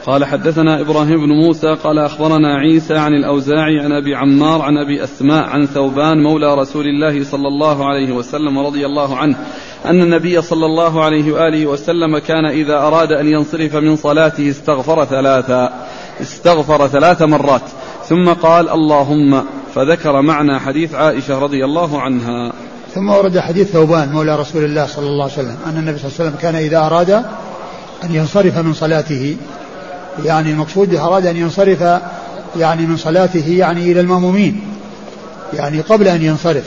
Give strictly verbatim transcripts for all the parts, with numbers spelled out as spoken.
قال حدثنا إبراهيم بن موسى قال أخبرنا عيسى عن الأوزاعي عن أبي عمار عن أبي أسماء عن ثوبان مولى رسول الله صلى الله عليه وسلم رضي الله عنه أن النبي صلى الله عليه وآله وسلم كان إذا أراد أن ينصرف من صلاته استغفر ثلاثا استغفر ثلاث مرات ثم قال اللهم، فذكر معنى حديث عائشة رضي الله عنها. ثم ورد حديث ثوبان مولى رسول الله صلى الله عليه وسلم أن النبي صلى الله عليه وسلم كان إذا أراد أن ينصرف من صلاته، يعني المقصود أراد أن ينصرف يعني من صلاته يعني إلى المأمومين، يعني قبل أن ينصرف،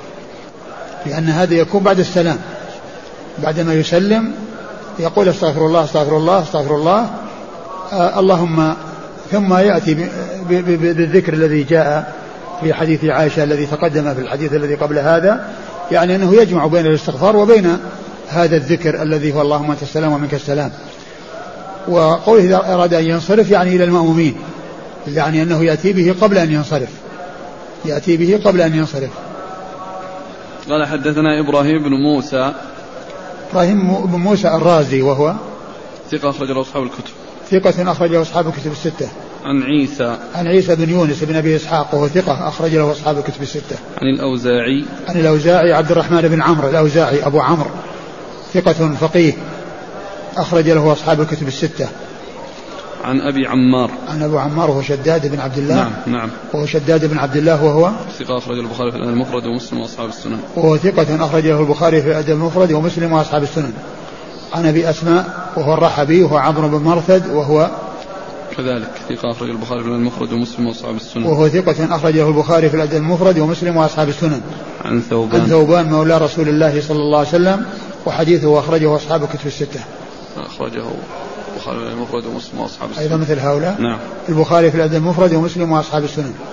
لأن هذا يكون بعد السلام، بعدما يسلم يقول استغفر الله استغفر الله استغفر الله آه اللهم، ثم يأتي بالذكر الذي جاء في حديث عائشة الذي تقدم في الحديث الذي قبل هذا، يعني أنه يجمع بين الاستغفار وبين هذا الذكر الذي هو اللهم أنت السلام ومنك السلام. وقوله إذا أراد أن ينصرف يعني إلى المأمومين، يعني أنه يأتي به قبل أن ينصرف، يأتي به قبل أن ينصرف. قال حدثنا إبراهيم بن موسى إبراهيم بن موسى الرازي وهو ثقة أخرجه أصحاب الكتب ثقة أخرجه أصحاب الكتب الستة. عن عيسى عن عيسى بن يونس بن أبي إسحاق وهو ثقة أخرج له أصحاب الكتب الستة. عن الأوزاعي عن الأوزاعي عبد الرحمن بن عمرو الأوزاعي أبو عمرو ثقة فقيه أخرج له أصحاب الكتب الستة. عن أبي عمار عن أبو عمار وهو شداد بن عبد الله. نعم نعم وهو شداد بن عبد الله وهو ثقة أخرج البخاري في الأدب المفرد ومسلم وأصحاب السنن. وهو ثقة أخرج له البخاري في الأدب المفرد ومسلم وأصحاب السنن. عن أبي أسماء وهو الرحبي وهو عمرو بن مرثد وهو كذلك ثقة أخرج البخاري في الأدب المفرد ومسلم وأصحاب السنن. وهو ثقة أخرجه البخاري في الأدب المفرد ومسلم وأصحاب السنن. عن ثوبان عن ثوبان مولى رسول الله صلى الله عليه وسلم وحديثه أخرجه أصحاب الكتب الستة. أخرجه البخاري في الأدب المفرد ومسلم وأصحاب السنن. أيضا مثل هؤلاء. نعم. البخاري في الأدب المفرد ومسلم وأصحاب السنن.